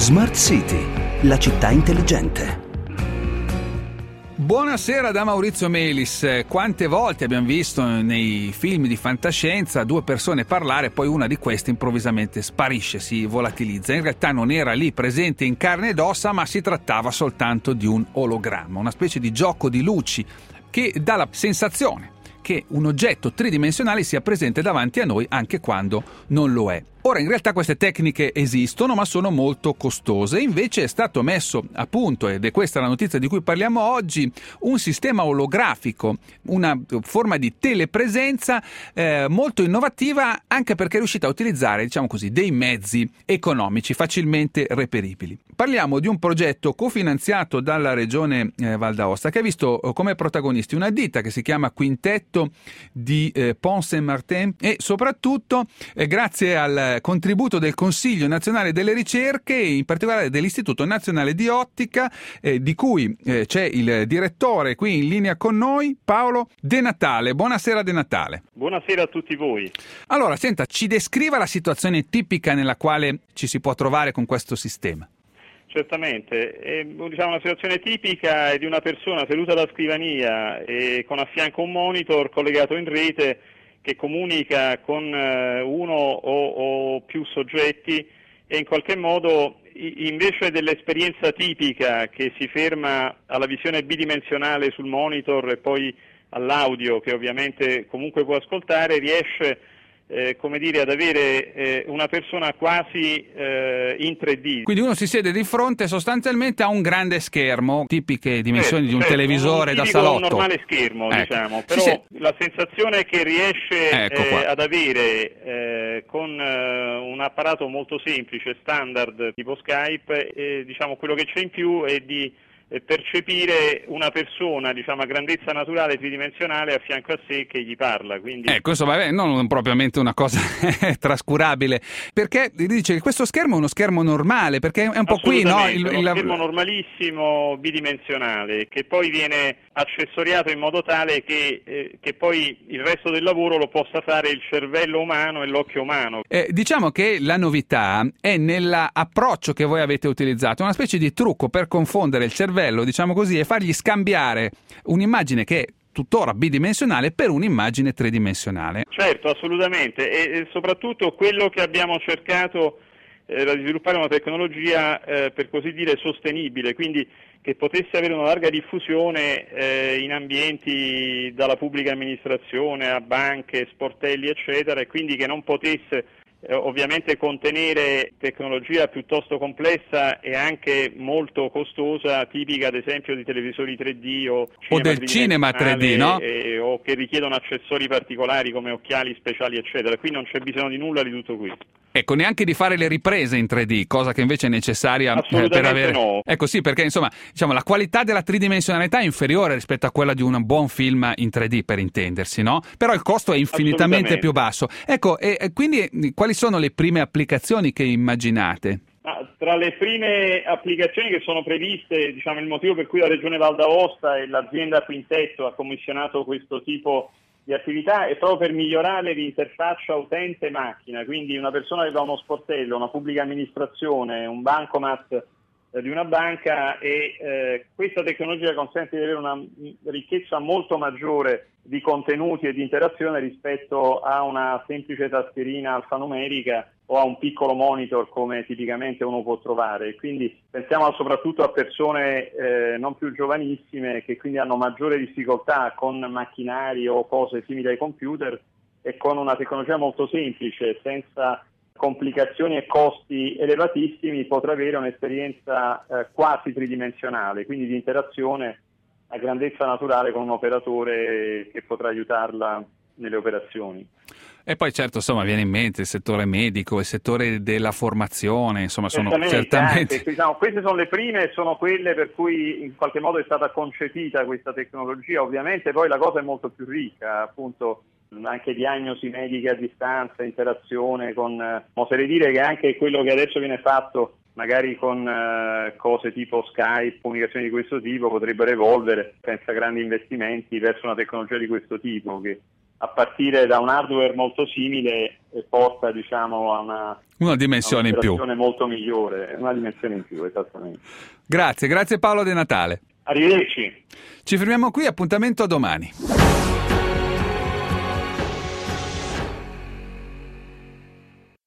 Smart City, la città intelligente. Buonasera da Maurizio Melis. Quante volte abbiamo visto nei film di fantascienza due persone parlare, poi una di queste improvvisamente sparisce, si volatilizza. In realtà non era lì presente in carne ed ossa, ma si trattava soltanto di un ologramma, una specie di gioco di luci che dà la sensazione che un oggetto tridimensionale sia presente davanti a noi anche quando non lo è. Ora, in realtà queste tecniche esistono, ma sono molto costose. Invece è stato messo a punto, ed è questa la notizia di cui parliamo oggi, un sistema olografico, una forma di telepresenza molto innovativa, anche perché è riuscita a utilizzare, diciamo così, dei mezzi economici facilmente reperibili. Parliamo di un progetto cofinanziato dalla regione Val d'Aosta, che ha visto come protagonisti una ditta che si chiama Quintetto di Pont-Saint-Martin e soprattutto grazie al contributo del Consiglio Nazionale delle Ricerche, in particolare dell'Istituto Nazionale di Ottica, di cui c'è il direttore qui in linea con noi, Paolo De Natale. Buonasera De Natale. Buonasera a tutti voi. Allora, senta, ci descriva la situazione tipica nella quale ci si può trovare con questo sistema. Certamente, una situazione tipica è di una persona seduta alla scrivania e con a fianco un monitor collegato in rete che comunica con uno o più soggetti e in qualche modo, invece dell'esperienza tipica che si ferma alla visione bidimensionale sul monitor e poi all'audio che ovviamente comunque può ascoltare, riesce ad avere una persona quasi in 3D. Quindi uno si siede di fronte sostanzialmente a un grande schermo, tipiche dimensioni di un televisore da salotto. Un normale schermo, diciamo, però sì. La sensazione che riesce ad avere con un apparato molto semplice, standard, tipo Skype, quello che c'è in più è di percepire una persona, a grandezza naturale tridimensionale a fianco a sé che gli parla. Quindi insomma, non propriamente una cosa trascurabile, perché dice che questo schermo è uno schermo normale, perché è un po' qui, no? Uno schermo normalissimo bidimensionale che poi viene accessoriato in modo tale che poi il resto del lavoro lo possa fare il cervello umano e l'occhio umano. Diciamo che la novità è nell'approccio che voi avete utilizzato, una specie di trucco per confondere il cervello, diciamo così, e fargli scambiare un'immagine che è tuttora bidimensionale per un'immagine tridimensionale. Certo, assolutamente, e soprattutto quello che abbiamo cercato era di sviluppare una tecnologia per così dire sostenibile, quindi che potesse avere una larga diffusione in ambienti dalla pubblica amministrazione a banche, sportelli eccetera, e quindi che non potesse ovviamente contenere tecnologia piuttosto complessa e anche molto costosa, tipica ad esempio di televisori 3D o del cinema 3D, no? O che richiedono accessori particolari come occhiali speciali eccetera. Qui non c'è bisogno di nulla di tutto questo. Ecco, neanche di fare le riprese in 3D, cosa che invece è necessaria per avere. No. Ecco, sì, perché insomma, la qualità della tridimensionalità è inferiore rispetto a quella di un buon film in 3D, per intendersi, no? Però il costo è infinitamente più basso. Ecco, e quindi quali sono le prime applicazioni che immaginate? Tra le prime applicazioni che sono previste, il motivo per cui la Regione Val d'Aosta e l'azienda Quintetto ha commissionato questo tipo di attività è proprio per migliorare l'interfaccia utente-macchina, quindi una persona che va a uno sportello, una pubblica amministrazione, un bancomat di una banca e questa tecnologia consente di avere una ricchezza molto maggiore di contenuti e di interazione rispetto a una semplice tastierina alfanumerica o a un piccolo monitor come tipicamente uno può trovare. Quindi pensiamo soprattutto a persone non più giovanissime che quindi hanno maggiore difficoltà con macchinari o cose simili ai computer e con una tecnologia molto semplice, senza complicazioni e costi elevatissimi, potrà avere un'esperienza quasi tridimensionale, quindi di interazione a grandezza naturale con un operatore che potrà aiutarla nelle operazioni. E poi certo, viene in mente il settore medico, il settore della formazione, sono certamente... Anche, queste sono le prime, sono quelle per cui in qualche modo è stata concepita questa tecnologia. Ovviamente poi la cosa è molto più ricca, appunto, anche diagnosi mediche a distanza, interazione con... Oserei dire che anche quello che adesso viene fatto magari con cose tipo Skype, comunicazioni di questo tipo, potrebbero evolvere senza grandi investimenti verso una tecnologia di questo tipo che a partire da un hardware molto simile porta diciamo a una dimensione in più, molto migliore, una dimensione in più, esattamente. Grazie Paolo De Natale. Arrivederci. Ci fermiamo qui, appuntamento a domani.